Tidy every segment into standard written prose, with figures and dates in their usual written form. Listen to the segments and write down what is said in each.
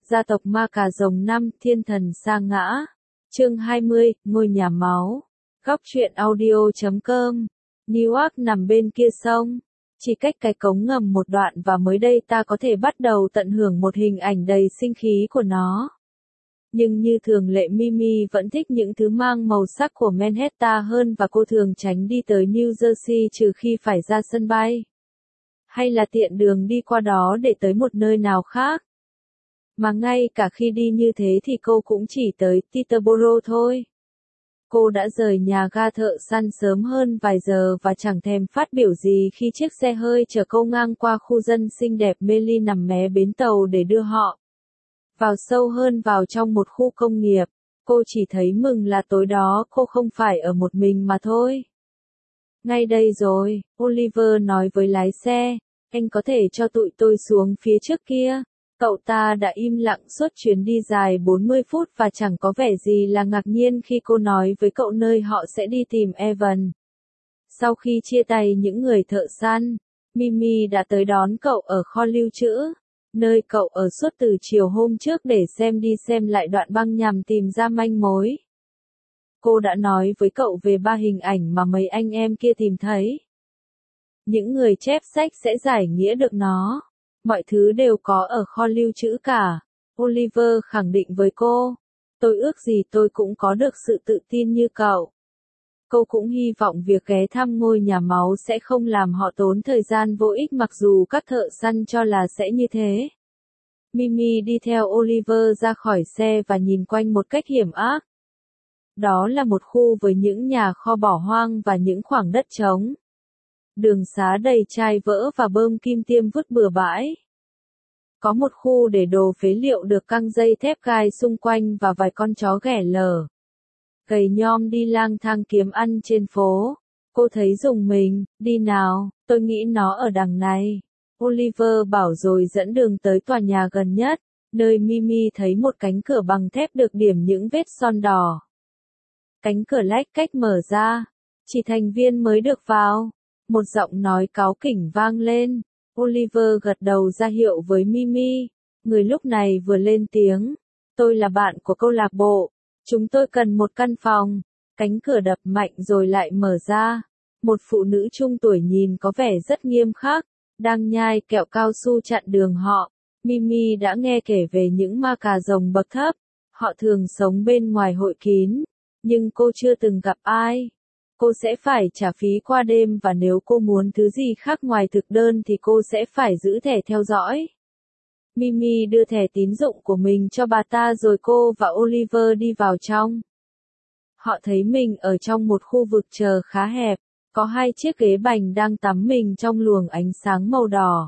Gia tộc ma cà rồng 5, thiên thần sa ngã. Chương 20, ngôi nhà máu. Góc truyện audio.com. Newark nằm bên kia sông. Chỉ cách cái cống ngầm một đoạn và mới đây ta có thể bắt đầu tận hưởng một hình ảnh đầy sinh khí của nó. Nhưng như thường lệ Mimi vẫn thích những thứ mang màu sắc của Manhattan hơn và cô thường tránh đi tới New Jersey trừ khi phải ra sân bay. Hay là tiện đường đi qua đó để tới một nơi nào khác. Mà ngay cả khi đi như thế thì cô cũng chỉ tới Teterboro thôi. Cô đã rời nhà ga thợ săn sớm hơn vài giờ và chẳng thèm phát biểu gì khi chiếc xe hơi chở cô ngang qua khu dân xinh đẹp Meli nằm mé bến tàu để đưa họ vào sâu hơn vào trong một khu công nghiệp. Cô chỉ thấy mừng là tối đó cô không phải ở một mình mà thôi. Ngay đây rồi, Oliver nói với lái xe, anh có thể cho tụi tôi xuống phía trước kia. Cậu ta đã im lặng suốt chuyến đi dài 40 phút và chẳng có vẻ gì là ngạc nhiên khi cô nói với cậu nơi họ sẽ đi tìm Evan. Sau khi chia tay những người thợ săn, Mimi đã tới đón cậu ở kho lưu trữ, nơi cậu ở suốt từ chiều hôm trước để xem đi xem lại đoạn băng nhằm tìm ra manh mối. Cô đã nói với cậu về 3 hình ảnh mà mấy anh em kia tìm thấy. Những người chép sách sẽ giải nghĩa được nó. Mọi thứ đều có ở kho lưu trữ cả. Oliver khẳng định với cô. Tôi ước gì tôi cũng có được sự tự tin như cậu. Cô cũng hy vọng việc ghé thăm ngôi nhà máu sẽ không làm họ tốn thời gian vô ích mặc dù các thợ săn cho là sẽ như thế. Mimi đi theo Oliver ra khỏi xe và nhìn quanh một cách hiểm ác. Đó là một khu với những nhà kho bỏ hoang và những khoảng đất trống. Đường xá đầy chai vỡ và bơm kim tiêm vứt bừa bãi. Có một khu để đồ phế liệu được căng dây thép gai xung quanh và vài con chó ghẻ lở. Gầy nhom đi lang thang kiếm ăn trên phố. Cô thấy rùng mình, đi nào, tôi nghĩ nó ở đằng này. Oliver bảo rồi dẫn đường tới tòa nhà gần nhất, nơi Mimi thấy một cánh cửa bằng thép được điểm những vết son đỏ. Cánh cửa lách cách mở ra, chỉ thành viên mới được vào. Một giọng nói cáu kỉnh vang lên. Oliver gật đầu ra hiệu với Mimi. Người lúc này vừa lên tiếng. Tôi là bạn của câu lạc bộ. Chúng tôi cần một căn phòng. Cánh cửa đập mạnh rồi lại mở ra. Một phụ nữ trung tuổi nhìn có vẻ rất nghiêm khắc, đang nhai kẹo cao su chặn đường họ. Mimi đã nghe kể về những ma cà rồng bậc thấp. Họ thường sống bên ngoài hội kín. Nhưng cô chưa từng gặp ai. Cô sẽ phải trả phí qua đêm và nếu cô muốn thứ gì khác ngoài thực đơn thì cô sẽ phải giữ thẻ theo dõi. Mimi đưa thẻ tín dụng của mình cho bà ta rồi cô và Oliver đi vào trong. Họ thấy mình ở trong một khu vực chờ khá hẹp, có 2 chiếc ghế bành đang tắm mình trong luồng ánh sáng màu đỏ.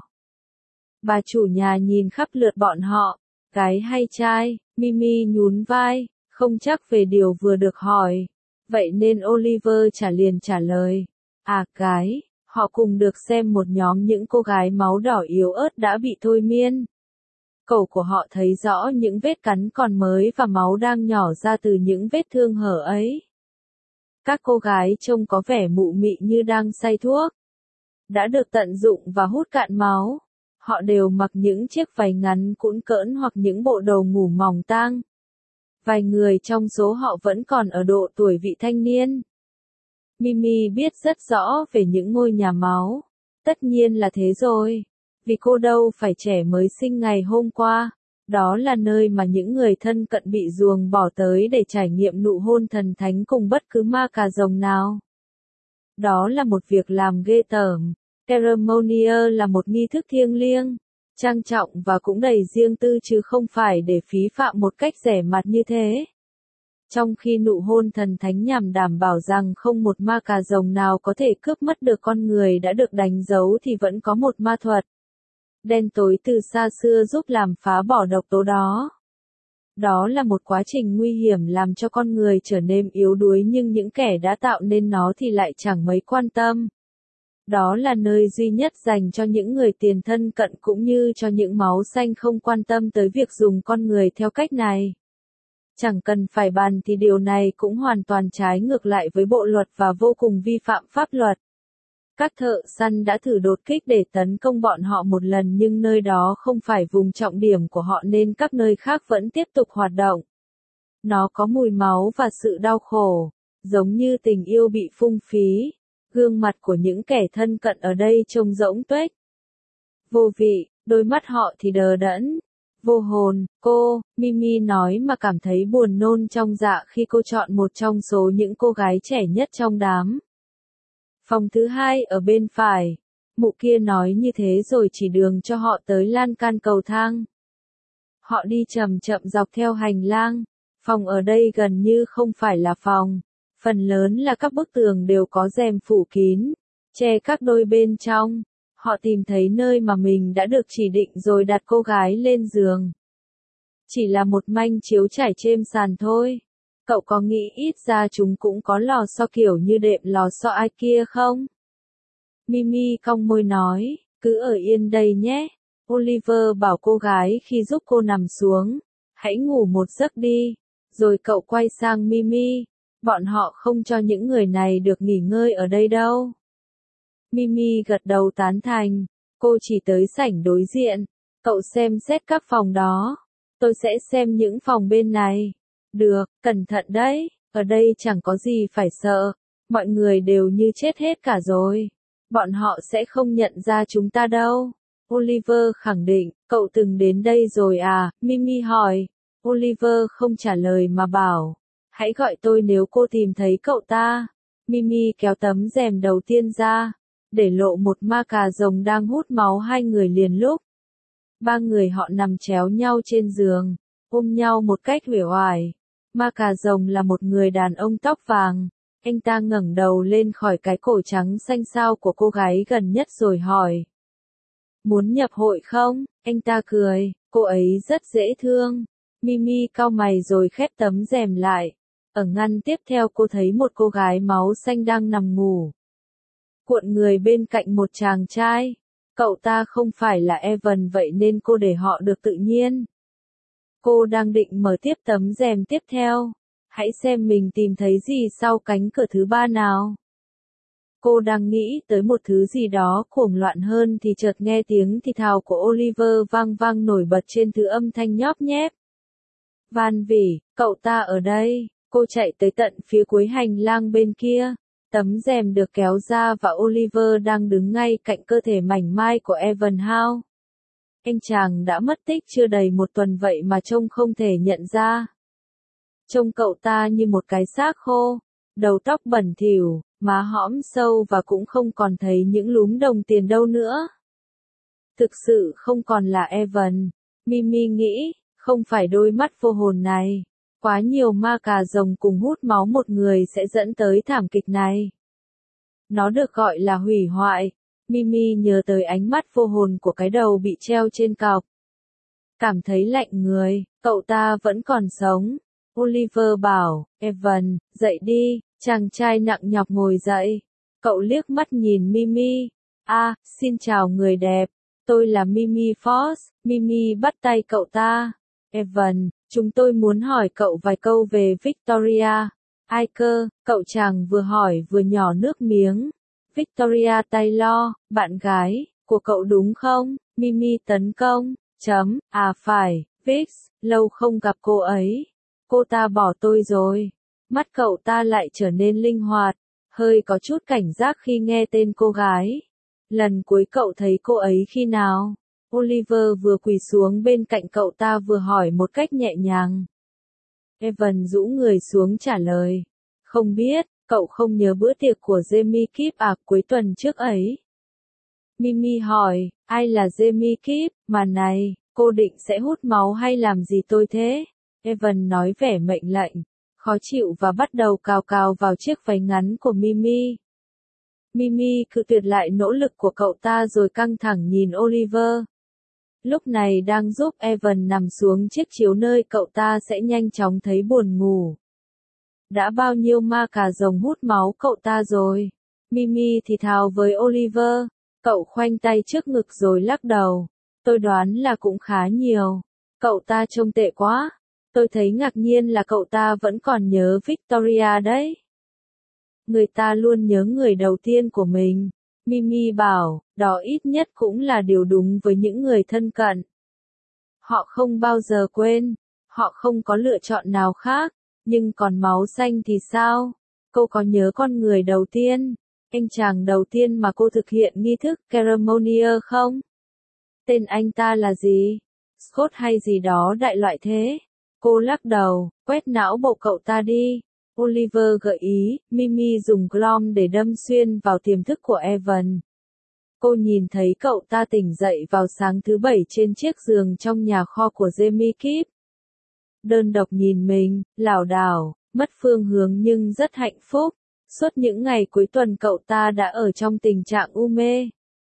Bà chủ nhà nhìn khắp lượt bọn họ, gái hay trai, Mimi nhún vai, không chắc về điều vừa được hỏi. Vậy nên Oliver trả lời. À gái, họ cùng được xem một nhóm những cô gái máu đỏ yếu ớt đã bị thôi miên. Cổ của họ thấy rõ những vết cắn còn mới và máu đang nhỏ ra từ những vết thương hở ấy. Các cô gái trông có vẻ mụ mị như đang say thuốc. Đã được tận dụng và hút cạn máu. Họ đều mặc những chiếc váy ngắn cũn cỡn hoặc những bộ đồ ngủ mỏng tang. Vài người trong số họ vẫn còn ở độ tuổi vị thanh niên. Mimi biết rất rõ về những ngôi nhà máu. Tất nhiên là thế rồi. Vì cô đâu phải trẻ mới sinh ngày hôm qua. Đó là nơi mà những người thân cận bị ruồng bỏ tới để trải nghiệm nụ hôn thần thánh cùng bất cứ ma cà rồng nào. Đó là một việc làm ghê tởm. Ceremonial là một nghi thức thiêng liêng, trang trọng và cũng đầy riêng tư chứ không phải để phí phạm một cách rẻ mạt như thế. Trong khi nụ hôn thần thánh nhằm đảm bảo rằng không một ma cà rồng nào có thể cướp mất được con người đã được đánh dấu thì vẫn có một ma thuật đen tối từ xa xưa giúp làm phá bỏ độc tố đó. Đó là một quá trình nguy hiểm làm cho con người trở nên yếu đuối nhưng những kẻ đã tạo nên nó thì lại chẳng mấy quan tâm. Đó là nơi duy nhất dành cho những người tiền thân cận cũng như cho những máu xanh không quan tâm tới việc dùng con người theo cách này. Chẳng cần phải bàn thì điều này cũng hoàn toàn trái ngược lại với bộ luật và vô cùng vi phạm pháp luật. Các thợ săn đã thử đột kích để tấn công bọn họ một lần nhưng nơi đó không phải vùng trọng điểm của họ nên các nơi khác vẫn tiếp tục hoạt động. Nó có mùi máu và sự đau khổ, giống như tình yêu bị phung phí. Gương mặt của những kẻ thân cận ở đây trông rỗng tuếch. Vô vị, đôi mắt họ thì đờ đẫn. Vô hồn, cô, Mimi nói mà cảm thấy buồn nôn trong dạ khi cô chọn một trong số những cô gái trẻ nhất trong đám. Phòng thứ hai ở bên phải. Mụ kia nói như thế rồi chỉ đường cho họ tới lan can cầu thang. Họ đi chậm chậm dọc theo hành lang. Phòng ở đây gần như không phải là phòng. Phần lớn là các bức tường đều có rèm phủ kín, che các đôi bên trong. Họ tìm thấy nơi mà mình đã được chỉ định rồi đặt cô gái lên giường. Chỉ là một manh chiếu trải trên sàn thôi. Cậu có nghĩ ít ra chúng cũng có lò xo kiểu như đệm lò xo ai kia không? Mimi cong môi nói, cứ ở yên đây nhé. Oliver bảo cô gái khi giúp cô nằm xuống, hãy ngủ một giấc đi. Rồi cậu quay sang Mimi, bọn họ không cho những người này được nghỉ ngơi ở đây đâu. Mimi gật đầu tán thành, cô chỉ tới sảnh đối diện, cậu xem xét các phòng đó. Tôi sẽ xem những phòng bên này. Được, cẩn thận đấy, ở đây chẳng có gì phải sợ, mọi người đều như chết hết cả rồi. Bọn họ sẽ không nhận ra chúng ta đâu. Oliver khẳng định, cậu từng đến đây rồi à, Mimi hỏi. Oliver không trả lời mà bảo, hãy gọi tôi nếu cô tìm thấy cậu ta. Mimi kéo tấm rèm đầu tiên ra, để lộ một ma cà rồng đang hút máu hai người liền lúc. Ba người họ nằm chéo nhau trên giường, ôm nhau một cách uể oải. Ma cà rồng là một người đàn ông tóc vàng. Anh ta ngẩng đầu lên khỏi cái cổ trắng xanh xao của cô gái gần nhất rồi hỏi. Muốn nhập hội không? Anh ta cười, cô ấy rất dễ thương. Mimi cau mày rồi khép tấm rèm lại. Ở ngăn tiếp theo cô thấy một cô gái máu xanh đang nằm ngủ. Cuộn người bên cạnh một chàng trai. Cậu ta không phải là Evan vậy nên cô để họ được tự nhiên. Cô đang định mở tiếp tấm rèm tiếp theo. Hãy xem mình tìm thấy gì sau cánh cửa thứ ba nào. Cô đang nghĩ tới một thứ gì đó cuồng loạn hơn thì chợt nghe tiếng thì thào của Oliver vang vang nổi bật trên thứ âm thanh nhóp nhép. Van Vỉ, cậu ta ở đây. Cô chạy tới tận phía cuối hành lang bên kia. Tấm rèm được kéo ra và Oliver đang đứng ngay cạnh cơ thể mảnh mai của Evan Howe. Anh chàng đã mất tích chưa đầy một tuần vậy mà trông không thể nhận ra. Trông cậu ta như một cái xác khô, đầu tóc bẩn thỉu, má hõm sâu và cũng không còn thấy những lúm đồng tiền đâu nữa. Thực sự không còn là Evan, Mimi nghĩ, không phải đôi mắt vô hồn này. Quá nhiều ma cà rồng cùng hút máu một người sẽ dẫn tới thảm kịch này. Nó được gọi là hủy hoại. Mimi nhớ tới ánh mắt vô hồn của cái đầu bị treo trên cọc. Cảm thấy lạnh người, cậu ta vẫn còn sống. Oliver bảo, Evan, dậy đi, chàng trai nặng nhọc ngồi dậy. Cậu liếc mắt nhìn Mimi. Xin chào người đẹp, tôi là Mimi Fox. Mimi bắt tay cậu ta. Evan, chúng tôi muốn hỏi cậu vài câu về Victoria. Ai cơ, cậu chàng vừa hỏi vừa nhỏ nước miếng. Victoria Taylor, bạn gái của cậu đúng không? Mimi tấn công, phải, Vix, lâu không gặp cô ấy. Cô ta bỏ tôi rồi. Mắt cậu ta lại trở nên linh hoạt, hơi có chút cảnh giác khi nghe tên cô gái. Lần cuối cậu thấy cô ấy khi nào? Oliver vừa quỳ xuống bên cạnh cậu ta vừa hỏi một cách nhẹ nhàng. Evan rũ người xuống trả lời. Không biết, cậu không nhớ bữa tiệc của Jamie Kip cuối tuần trước ấy. Mimi hỏi, ai là Jamie Kip, mà này, cô định sẽ hút máu hay làm gì tôi thế? Evan nói vẻ mệnh lệnh, khó chịu và bắt đầu cào cào vào chiếc váy ngắn của Mimi. Mimi cự tuyệt lại nỗ lực của cậu ta rồi căng thẳng nhìn Oliver. Lúc này đang giúp Evan nằm xuống chiếc chiếu nơi cậu ta sẽ nhanh chóng thấy buồn ngủ. Đã bao nhiêu ma cà rồng hút máu cậu ta rồi? Mimi thì thào với Oliver. Cậu khoanh tay trước ngực rồi lắc đầu. Tôi đoán là cũng khá nhiều. Cậu ta trông tệ quá. Tôi thấy ngạc nhiên là cậu ta vẫn còn nhớ Victoria đấy. Người ta luôn nhớ người đầu tiên của mình. Mimi bảo, đó ít nhất cũng là điều đúng với những người thân cận. Họ không bao giờ quên, họ không có lựa chọn nào khác, nhưng còn máu xanh thì sao? Cô có nhớ con người đầu tiên, anh chàng đầu tiên mà cô thực hiện nghi thức ceremonial không? Tên anh ta là gì? Scott hay gì đó đại loại thế? Cô lắc đầu, quét não bộ cậu ta đi. Oliver gợi ý, Mimi dùng glam để đâm xuyên vào tiềm thức của Evan. Cô nhìn thấy cậu ta tỉnh dậy vào sáng thứ Bảy trên chiếc giường trong nhà kho của Jamie Kipp. Đơn độc nhìn mình, lảo đảo, mất phương hướng nhưng rất hạnh phúc. Suốt những ngày cuối tuần cậu ta đã ở trong tình trạng u mê.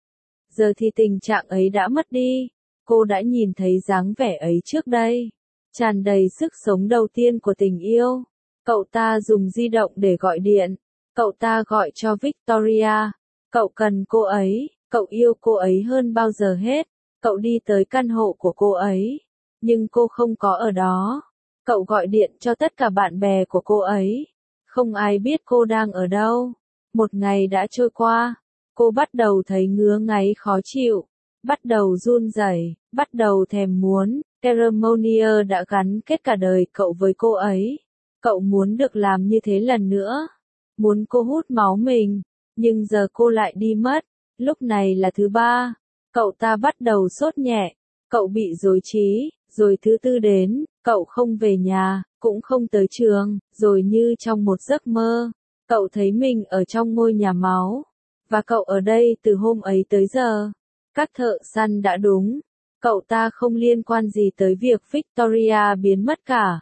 Giờ thì tình trạng ấy đã mất đi. Cô đã nhìn thấy dáng vẻ ấy trước đây. Tràn đầy sức sống đầu tiên của tình yêu. Cậu ta dùng di động để gọi điện. Cậu ta gọi cho Victoria. Cậu cần cô ấy, cậu yêu cô ấy hơn bao giờ hết. Cậu đi tới căn hộ của cô ấy. Nhưng cô không có ở đó. Cậu gọi điện cho tất cả bạn bè của cô ấy. Không ai biết cô đang ở đâu. Một ngày đã trôi qua. Cô bắt đầu thấy ngứa ngáy khó chịu. Bắt đầu run rẩy, bắt đầu thèm muốn. Ceremonial đã gắn kết cả đời cậu với cô ấy. Cậu muốn được làm như thế lần nữa. Muốn cô hút máu mình. Nhưng giờ cô lại đi mất. Lúc này là thứ ba. Cậu ta bắt đầu sốt nhẹ. Cậu bị rối trí. Rồi thứ tư đến. Cậu không về nhà. Cũng không tới trường. Rồi như trong một giấc mơ. Cậu thấy mình ở trong ngôi nhà máu. Và cậu ở đây từ hôm ấy tới giờ. Các thợ săn đã đúng. Cậu ta không liên quan gì tới việc Victoria biến mất cả.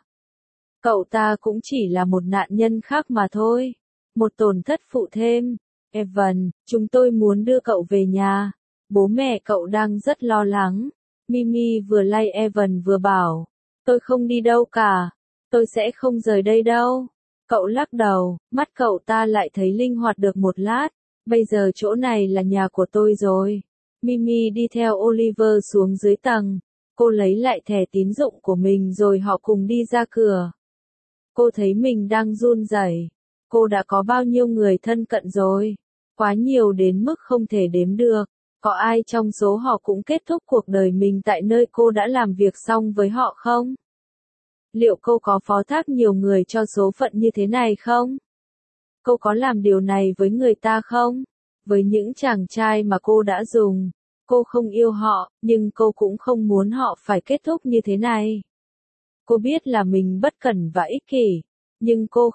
Cậu ta cũng chỉ là một nạn nhân khác mà thôi. Một tổn thất phụ thêm. Evan, chúng tôi muốn đưa cậu về nhà. Bố mẹ cậu đang rất lo lắng. Mimi vừa lay Evan vừa bảo. Tôi không đi đâu cả. Tôi sẽ không rời đây đâu. Cậu lắc đầu, mắt cậu ta lại thấy linh hoạt được một lát. Bây giờ chỗ này là nhà của tôi rồi. Mimi đi theo Oliver xuống dưới tầng. Cô lấy lại thẻ tín dụng của mình rồi họ cùng đi ra cửa. Cô thấy mình đang run rẩy. Cô đã có bao nhiêu người thân cận rồi? Quá nhiều đến mức không thể đếm được. Có ai trong số họ cũng kết thúc cuộc đời mình tại nơi cô đã làm việc xong với họ không? Liệu cô có phó thác nhiều người cho số phận như thế này không? Cô có làm điều này với người ta không? Với những chàng trai mà cô đã dùng. Cô không yêu họ, nhưng cô cũng không muốn họ phải kết thúc như thế này. Cô biết là mình bất cẩn và ích kỷ. Nhưng cô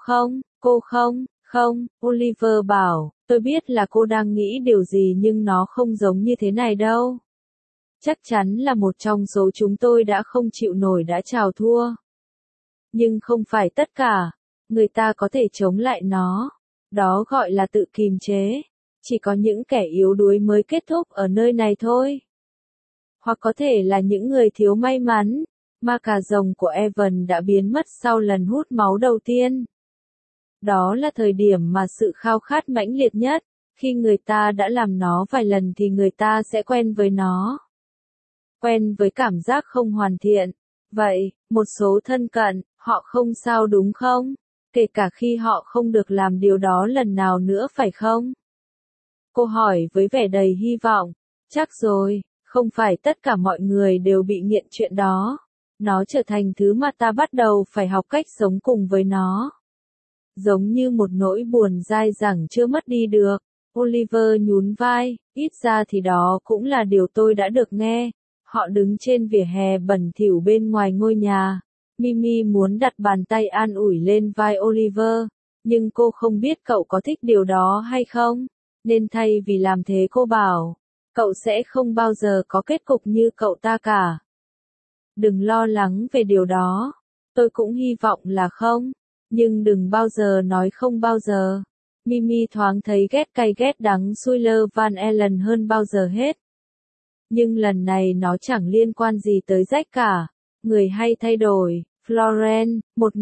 không, Oliver bảo, tôi biết là cô đang nghĩ điều gì nhưng nó không giống như thế này đâu. Chắc chắn là một trong số chúng tôi đã không chịu nổi đã chào thua. Nhưng không phải tất cả. Người ta có thể chống lại nó. Đó gọi là tự kìm chế. Chỉ có những kẻ yếu đuối mới kết thúc ở nơi này thôi. Hoặc có thể là những người thiếu may mắn. Ma cà rồng của Evan đã biến mất sau lần hút máu đầu tiên. Đó là thời điểm mà sự khao khát mãnh liệt nhất. Khi người ta đã làm nó vài lần thì người ta sẽ quen với nó. Quen với cảm giác không hoàn thiện. Vậy, một số thân cận, họ không sao đúng không? Kể cả khi họ không được làm điều đó lần nào nữa phải không? Cô hỏi với vẻ đầy hy vọng. Chắc rồi, không phải tất cả mọi người đều bị nghiện chuyện đó. Nó trở thành thứ mà ta bắt đầu phải học cách sống cùng với nó. Giống như một nỗi buồn dai dẳng chưa mất đi được. Oliver nhún vai, ít ra thì đó cũng là điều tôi đã được nghe. Họ đứng trên vỉa hè bẩn thỉu bên ngoài ngôi nhà. Mimi muốn đặt bàn tay an ủi lên vai Oliver, nhưng cô không biết cậu có thích điều đó hay không. Nên thay vì làm thế cô bảo, cậu sẽ không bao giờ có kết cục như cậu ta cả. Đừng lo lắng về điều đó. Tôi cũng hy vọng là không. Nhưng đừng bao giờ nói không bao giờ. Mimi thoáng thấy ghét cay ghét đắng Skyler Van Allen hơn bao giờ hết. Nhưng lần này nó chẳng liên quan gì tới Jack cả. Người hay thay đổi. Florence,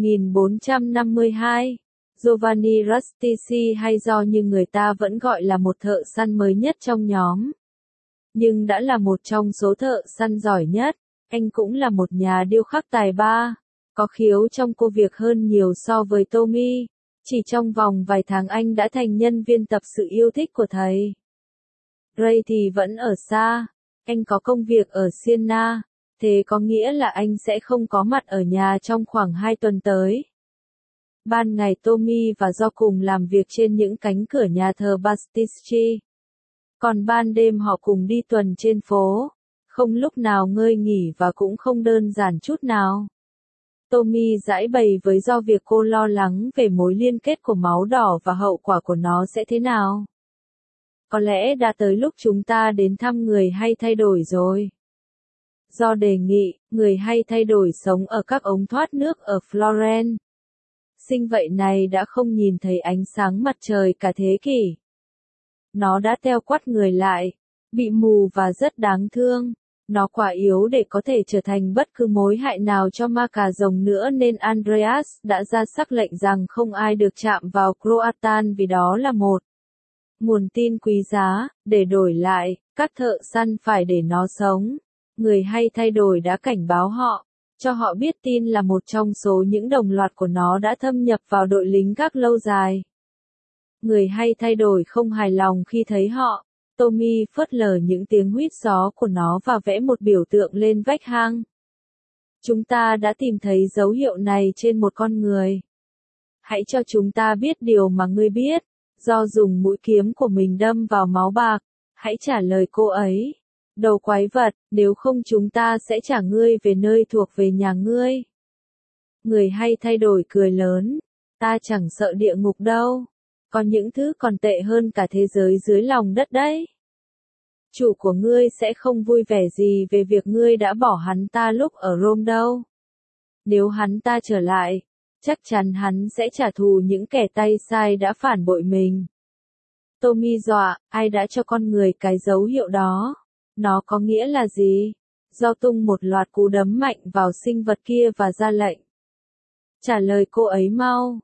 1452. Giovanni Rustici hay do như người ta vẫn gọi là một thợ săn mới nhất trong nhóm. Nhưng đã là một trong số thợ săn giỏi nhất. Anh cũng là một nhà điêu khắc tài ba. Có khiếu trong công việc hơn nhiều so với Tommy. Chỉ trong vòng vài tháng anh đã thành nhân viên tập sự yêu thích của thầy. Ray thì vẫn ở xa. Anh có công việc ở Siena, thế có nghĩa là anh sẽ không có mặt ở nhà trong khoảng 2 tuần tới. Ban ngày Tommy và Do cùng làm việc trên những cánh cửa nhà thờ Baptisti. Còn ban đêm họ cùng đi tuần trên phố, không lúc nào ngơi nghỉ và cũng không đơn giản chút nào. Tommy giải bày với Do việc cô lo lắng về mối liên kết của máu đỏ và hậu quả của nó sẽ thế nào. Có lẽ đã tới lúc chúng ta đến thăm người hay thay đổi rồi. Do đề nghị, người hay thay đổi sống ở các ống thoát nước ở Florence. Sinh vậy này đã không nhìn thấy ánh sáng mặt trời cả thế kỷ. Nó đã teo quắt người lại, bị mù và rất đáng thương. Nó quá yếu để có thể trở thành bất cứ mối hại nào cho ma cà rồng nữa nên Andreas đã ra sắc lệnh rằng không ai được chạm vào Croatan vì đó là một nguồn tin quý giá. Để đổi lại, các thợ săn phải để nó sống. Người hay thay đổi đã cảnh báo họ, cho họ biết tin là một trong số những đồng loạt của nó đã thâm nhập vào đội lính gác lâu dài. Người hay thay đổi không hài lòng khi thấy họ. Tommy phớt lờ những tiếng huýt gió của nó và vẽ một biểu tượng lên vách hang. Chúng ta đã tìm thấy dấu hiệu này trên một con người. Hãy cho chúng ta biết điều mà ngươi biết. Do dùng mũi kiếm của mình đâm vào máu bạc. Hãy trả lời cô ấy. Đầu quái vật, nếu không chúng ta sẽ trả ngươi về nơi thuộc về nhà ngươi. Người hay thay đổi cười lớn. Ta chẳng sợ địa ngục đâu. Có những thứ còn tệ hơn cả thế giới dưới lòng đất đấy. Chủ của ngươi sẽ không vui vẻ gì về việc ngươi đã bỏ hắn ta lúc ở Rome đâu. Nếu hắn ta trở lại, chắc chắn hắn sẽ trả thù những kẻ tay sai đã phản bội mình. Tommy dọa, ai đã cho con người cái dấu hiệu đó? Nó có nghĩa là gì? Do tung một loạt cú đấm mạnh vào sinh vật kia và ra lệnh. Trả lời cô ấy mau.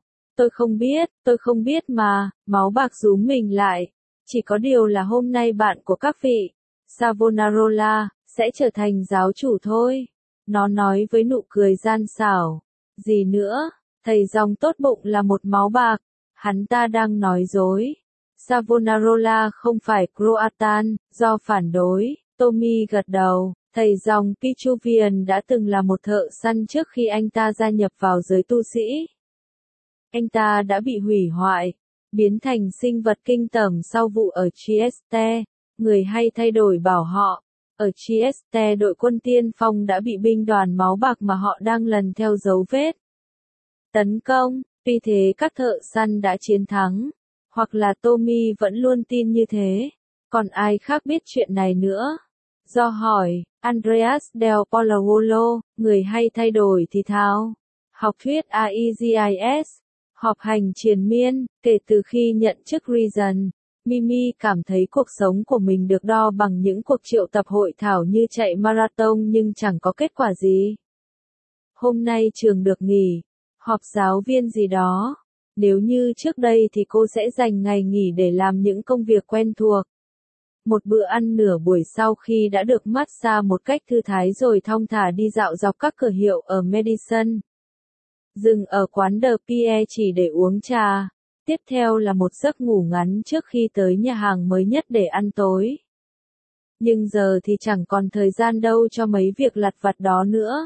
Tôi không biết mà, máu bạc rúm mình lại. Chỉ có điều là hôm nay bạn của các vị, Savonarola, sẽ trở thành giáo chủ thôi. Nó nói với nụ cười gian xảo. Gì nữa? Thầy dòng tốt bụng là một máu bạc. Hắn ta đang nói dối. Savonarola không phải Croatan, do phản đối. Tommy gật đầu. Thầy dòng Pichuvian đã từng là một thợ săn trước khi anh ta gia nhập vào giới tu sĩ. Anh ta đã bị hủy hoại, biến thành sinh vật kinh tởm sau vụ ở Trieste. Người hay thay đổi bảo họ, ở Trieste đội quân tiên phong đã bị binh đoàn máu bạc mà họ đang lần theo dấu vết tấn công, vì thế các thợ săn đã chiến thắng, hoặc là Tommy vẫn luôn tin như thế, còn ai khác biết chuyện này nữa? Do hỏi, Andreas del Polauolo, người hay thay đổi thì thào, học thuyết AEGIS, họp hành triền miên, kể từ khi nhận chức Regent, Mimi cảm thấy cuộc sống của mình được đo bằng những cuộc triệu tập hội thảo như chạy marathon nhưng chẳng có kết quả gì. Hôm nay trường được nghỉ, họp giáo viên gì đó. Nếu như trước đây thì cô sẽ dành ngày nghỉ để làm những công việc quen thuộc. Một bữa ăn nửa buổi sau khi đã được massage một cách thư thái rồi thong thả đi dạo dọc các cửa hiệu ở Madison. Dừng ở quán The Pierre chỉ để uống trà. Tiếp theo là một giấc ngủ ngắn trước khi tới nhà hàng mới nhất để ăn tối. Nhưng giờ thì chẳng còn thời gian đâu cho mấy việc lặt vặt đó nữa.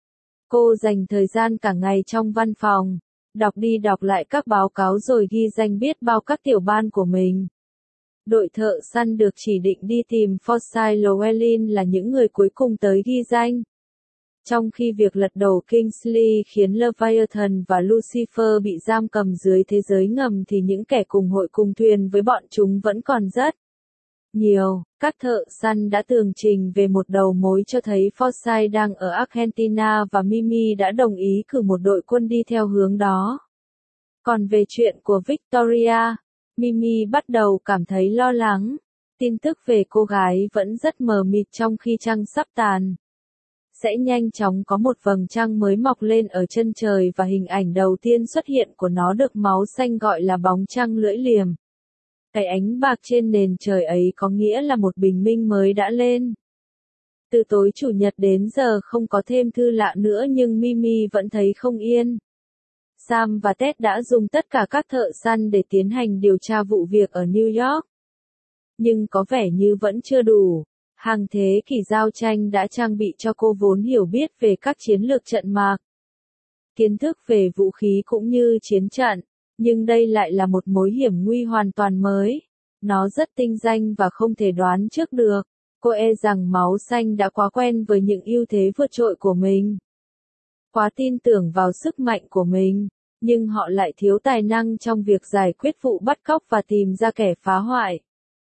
Cô dành thời gian cả ngày trong văn phòng, đọc đi đọc lại các báo cáo rồi ghi danh biết bao các tiểu ban của mình. Đội thợ săn được chỉ định đi tìm Forsyth Llewellyn là những người cuối cùng tới ghi danh. Trong khi việc lật đổ Kingsley khiến Leviathan và Lucifer bị giam cầm dưới thế giới ngầm thì những kẻ cùng hội cùng thuyền với bọn chúng vẫn còn rất nhiều. Các thợ săn đã tường trình về một đầu mối cho thấy Forsyth đang ở Argentina và Mimi đã đồng ý cử một đội quân đi theo hướng đó. Còn về chuyện của Victoria, Mimi bắt đầu cảm thấy lo lắng. Tin tức về cô gái vẫn rất mờ mịt trong khi trăng sắp tàn. Sẽ nhanh chóng có một vầng trăng mới mọc lên ở chân trời và hình ảnh đầu tiên xuất hiện của nó được máu xanh gọi là bóng trăng lưỡi liềm. Cái ánh bạc trên nền trời ấy có nghĩa là một bình minh mới đã lên. Từ tối chủ nhật đến giờ không có thêm thư lạ nữa nhưng Mimi vẫn thấy không yên. Sam và Ted đã dùng tất cả các thợ săn để tiến hành điều tra vụ việc ở New York. nhưng có vẻ như vẫn chưa đủ. Hàng thế kỷ giao tranh đã trang bị cho cô vốn hiểu biết về các chiến lược trận mạc, kiến thức về vũ khí cũng như chiến trận, nhưng đây lại là một mối hiểm nguy hoàn toàn mới. Nó rất tinh danh và không thể đoán trước được. Cô e rằng máu xanh đã quá quen với những ưu thế vượt trội của mình, quá tin tưởng vào sức mạnh của mình, nhưng họ lại thiếu tài năng trong việc giải quyết vụ bắt cóc và tìm ra kẻ phá hoại.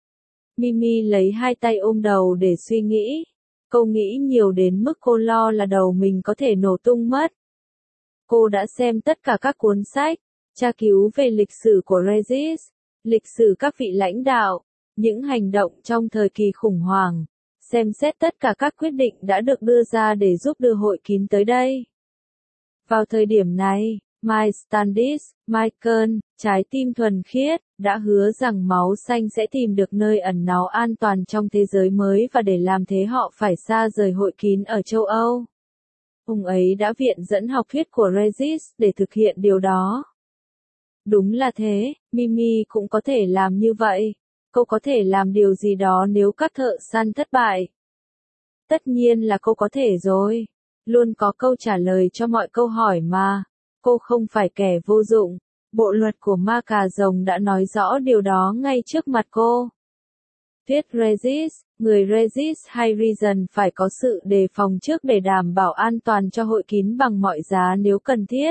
Mimi lấy hai tay ôm đầu để suy nghĩ. Cô nghĩ nhiều đến mức cô lo là đầu mình có thể nổ tung mất. Cô đã xem tất cả các cuốn sách, tra cứu về lịch sử của Regis, lịch sử các vị lãnh đạo, những hành động trong thời kỳ khủng hoảng, xem xét tất cả các quyết định đã được đưa ra để giúp đưa hội kín tới đây. Vào thời điểm này, Mike Standish, Michael, trái tim thuần khiết, đã hứa rằng máu xanh sẽ tìm được nơi ẩn náu an toàn trong thế giới mới và để làm thế họ phải xa rời hội kín ở châu Âu. Ông ấy đã viện dẫn học thuyết của Regis để thực hiện điều đó. Đúng là thế, Mimi cũng có thể làm như vậy. Cô có thể làm điều gì đó nếu các thợ săn thất bại. Tất nhiên là cô có thể rồi. Luôn có câu trả lời cho mọi câu hỏi mà. Cô không phải kẻ vô dụng. Bộ luật của ma cà rồng đã nói rõ điều đó ngay trước mặt cô. Thuyết Regis, người Regis hay Reason phải có sự đề phòng trước để đảm bảo an toàn cho hội kín bằng mọi giá nếu cần thiết.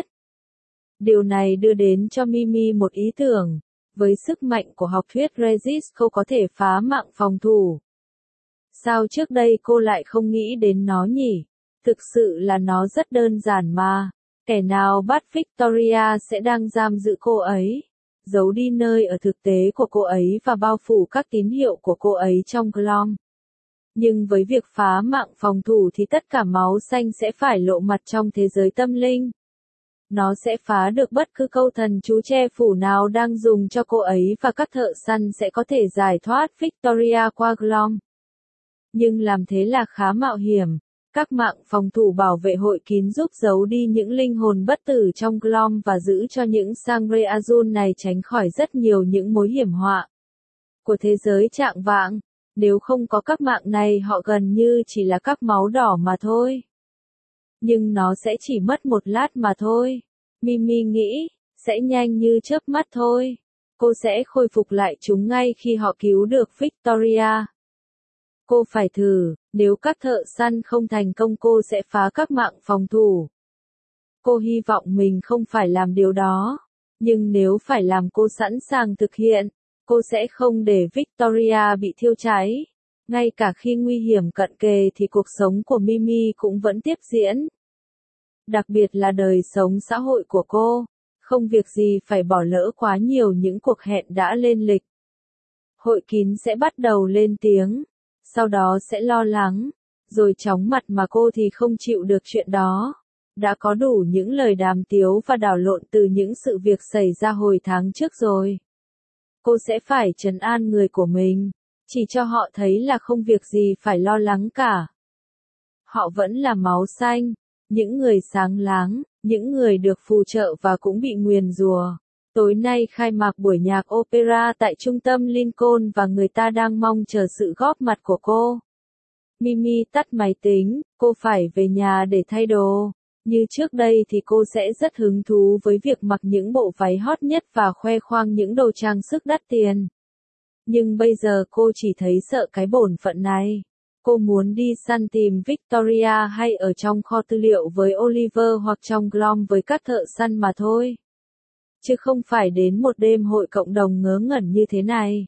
Điều này đưa đến cho Mimi một ý tưởng. Với sức mạnh của học thuyết Regis cô có thể phá mạng phòng thủ. Sao trước đây cô lại không nghĩ đến nó nhỉ? Thực sự là nó rất đơn giản mà. Kẻ nào bắt Victoria sẽ đang giam giữ cô ấy, giấu đi nơi ở thực tế của cô ấy và bao phủ các tín hiệu của cô ấy trong Glom. Nhưng với việc phá mạng phòng thủ thì tất cả máu xanh sẽ phải lộ mặt trong thế giới tâm linh. Nó sẽ phá được bất cứ câu thần chú che phủ nào đang dùng cho cô ấy và các thợ săn sẽ có thể giải thoát Victoria qua Glom. Nhưng làm thế là khá mạo hiểm. Các mạng phòng thủ bảo vệ hội kín giúp giấu đi những linh hồn bất tử trong Glom và giữ cho những Sangre Azul này tránh khỏi rất nhiều những mối hiểm họa của thế giới trạng vạng. Nếu không có các mạng này họ gần như chỉ là các máu đỏ mà thôi. Nhưng nó sẽ chỉ mất một lát mà thôi. Mimi nghĩ, sẽ nhanh như chớp mắt thôi. Cô sẽ khôi phục lại chúng ngay khi họ cứu được Victoria. Cô phải thử, nếu các thợ săn không thành công cô sẽ phá các mạng phòng thủ. Cô hy vọng mình không phải làm điều đó. Nhưng nếu phải làm cô sẵn sàng thực hiện, cô sẽ không để Victoria bị thiêu cháy. Ngay cả khi nguy hiểm cận kề thì cuộc sống của Mimi cũng vẫn tiếp diễn. Đặc biệt là đời sống xã hội của cô. Không việc gì phải bỏ lỡ quá nhiều những cuộc hẹn đã lên lịch. Hội kín sẽ bắt đầu lên tiếng. Sau đó sẽ lo lắng, rồi chóng mặt mà cô thì không chịu được chuyện đó. Đã có đủ những lời đàm tiếu và đảo lộn từ những sự việc xảy ra hồi tháng trước rồi. Cô sẽ phải trấn an người của mình, chỉ cho họ thấy là không việc gì phải lo lắng cả. Họ vẫn là máu xanh, những người sáng láng, những người được phù trợ và cũng bị nguyền rủa. Tối nay khai mạc buổi nhạc opera tại trung tâm Lincoln và người ta đang mong chờ sự góp mặt của cô. Mimi tắt máy tính, cô phải về nhà để thay đồ. Như trước đây thì cô sẽ rất hứng thú với việc mặc những bộ váy hot nhất và khoe khoang những đồ trang sức đắt tiền. Nhưng bây giờ cô chỉ thấy sợ cái bổn phận này. Cô muốn đi săn tìm Victoria hay ở trong kho tư liệu với Oliver hoặc trong Glom với các thợ săn mà thôi. Chứ không phải đến một đêm hội cộng đồng ngớ ngẩn như thế này.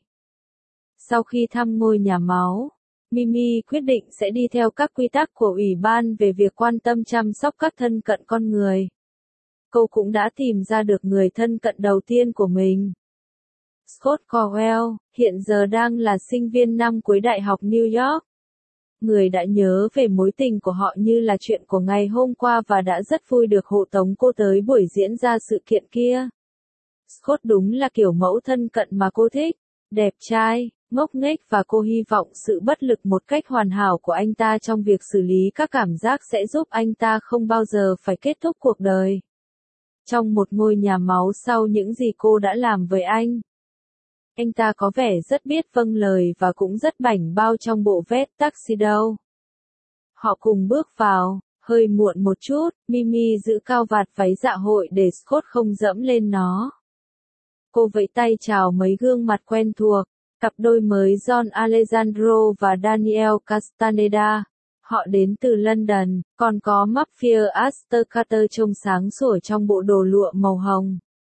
Sau khi thăm ngôi nhà máu, Mimi quyết định sẽ đi theo các quy tắc của Ủy ban về việc quan tâm chăm sóc các thân cận con người. Cô cũng đã tìm ra được người thân cận đầu tiên của mình. Scott Cowell, hiện giờ đang là sinh viên năm cuối Đại học New York. Người đã nhớ về mối tình của họ như là chuyện của ngày hôm qua và đã rất vui được hộ tống cô tới buổi diễn ra sự kiện kia. Scott đúng là kiểu mẫu thân cận mà cô thích, đẹp trai, ngốc nghếch và cô hy vọng sự bất lực một cách hoàn hảo của anh ta trong việc xử lý các cảm giác sẽ giúp anh ta không bao giờ phải kết thúc cuộc đời. Trong một ngôi nhà máu sau những gì cô đã làm với anh. Anh ta có vẻ rất biết vâng lời và cũng rất bảnh bao trong bộ vest tuxedo. Họ cùng bước vào, hơi muộn một chút, Mimi giữ cao vạt váy dạ hội để Scott không dẫm lên nó. Cô vẫy tay chào mấy gương mặt quen thuộc, cặp đôi mới John Alejandro và Daniel Castaneda. Họ đến từ London, còn có Mafia Astor Carter trông sáng sủa trong bộ đồ lụa màu hồng.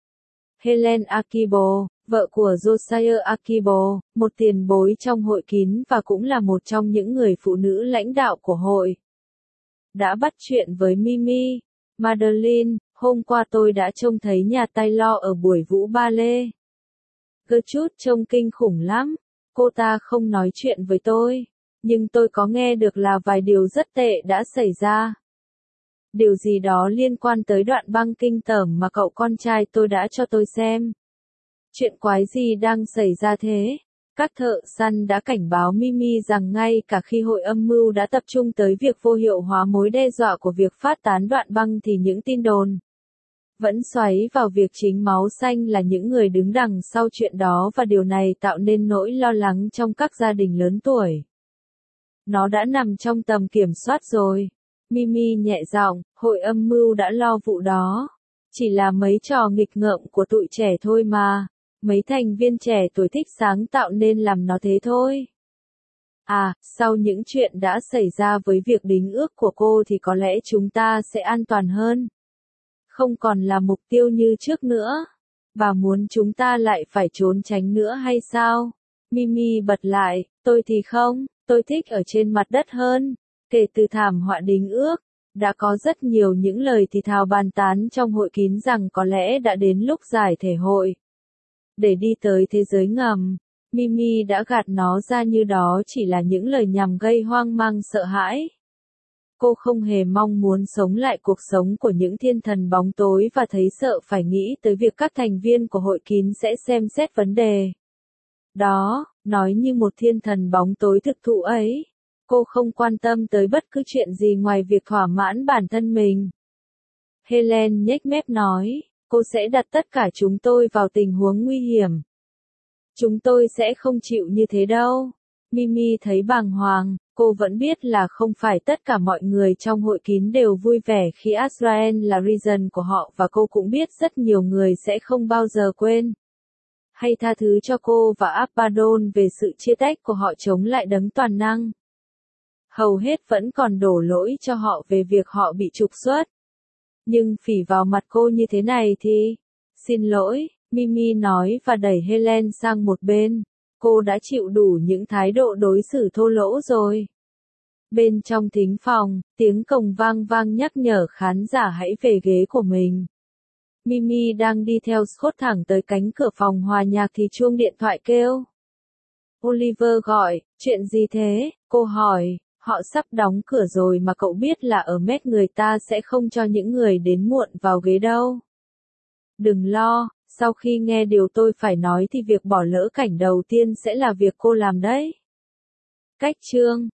Helen Akibo, vợ của Josiah Akibo, một tiền bối trong hội kín và cũng là một trong những người phụ nữ lãnh đạo của hội. Đã bắt chuyện với Mimi. Madeline, hôm qua tôi đã trông thấy nhà Taylor ở buổi vũ ba lê. Gertrude trông kinh khủng lắm. Cô ta không nói chuyện với tôi, nhưng tôi có nghe được là vài điều rất tệ đã xảy ra. Điều gì đó liên quan tới đoạn băng kinh tởm mà cậu con trai tôi đã cho tôi xem. Chuyện quái gì đang xảy ra thế? Các thợ săn đã cảnh báo Mimi rằng ngay cả khi hội âm mưu đã tập trung tới việc vô hiệu hóa mối đe dọa của việc phát tán đoạn băng thì những tin đồn vẫn xoáy vào việc chính máu xanh là những người đứng đằng sau chuyện đó và điều này tạo nên nỗi lo lắng trong các gia đình lớn tuổi. Nó đã nằm trong tầm kiểm soát rồi. Mimi nhẹ giọng, hội âm mưu đã lo vụ đó. Chỉ là mấy trò nghịch ngợm của tụi trẻ thôi mà. Mấy thành viên trẻ tuổi thích sáng tạo nên làm nó thế thôi. À, sau những chuyện đã xảy ra với việc đính ước của cô thì có lẽ chúng ta sẽ an toàn hơn. Không còn là mục tiêu như trước nữa. Bà muốn chúng ta lại phải trốn tránh nữa hay sao? Mimi bật lại, tôi thì không, tôi thích ở trên mặt đất hơn. Kể từ thảm họa đính ước, đã có rất nhiều những lời thì thào bàn tán trong hội kín rằng có lẽ đã đến lúc giải thể hội. Để đi tới thế giới ngầm, Mimi đã gạt nó ra như đó chỉ là những lời nhằm gây hoang mang sợ hãi. Cô không hề mong muốn sống lại cuộc sống của những thiên thần bóng tối và thấy sợ phải nghĩ tới việc các thành viên của hội kín sẽ xem xét vấn đề. Đó, nói như một thiên thần bóng tối thực thụ ấy. Cô không quan tâm tới bất cứ chuyện gì ngoài việc thỏa mãn bản thân mình. Helen nhếch mép nói, cô sẽ đặt tất cả chúng tôi vào tình huống nguy hiểm. Chúng tôi sẽ không chịu như thế đâu. Mimi thấy bàng hoàng, cô vẫn biết là không phải tất cả mọi người trong hội kín đều vui vẻ khi Azrael là Regent của họ và cô cũng biết rất nhiều người sẽ không bao giờ quên hay tha thứ cho cô và Abaddon về sự chia tách của họ chống lại đấng toàn năng. Hầu hết vẫn còn đổ lỗi cho họ về việc họ bị trục xuất. Nhưng phỉ vào mặt cô như thế này thì... Xin lỗi, Mimi nói và đẩy Helen sang một bên. Cô đã chịu đủ những thái độ đối xử thô lỗ rồi. Bên trong thính phòng, tiếng cồng vang vang nhắc nhở khán giả hãy về ghế của mình. Mimi đang đi theo Scott thẳng tới cánh cửa phòng hòa nhạc thì chuông điện thoại kêu. Oliver gọi, chuyện gì thế? Cô hỏi, họ sắp đóng cửa rồi mà cậu biết là ở Met người ta sẽ không cho những người đến muộn vào ghế đâu. Đừng lo, sau khi nghe điều tôi phải nói thì việc bỏ lỡ cảnh đầu tiên sẽ là việc cô làm đấy. Cách chương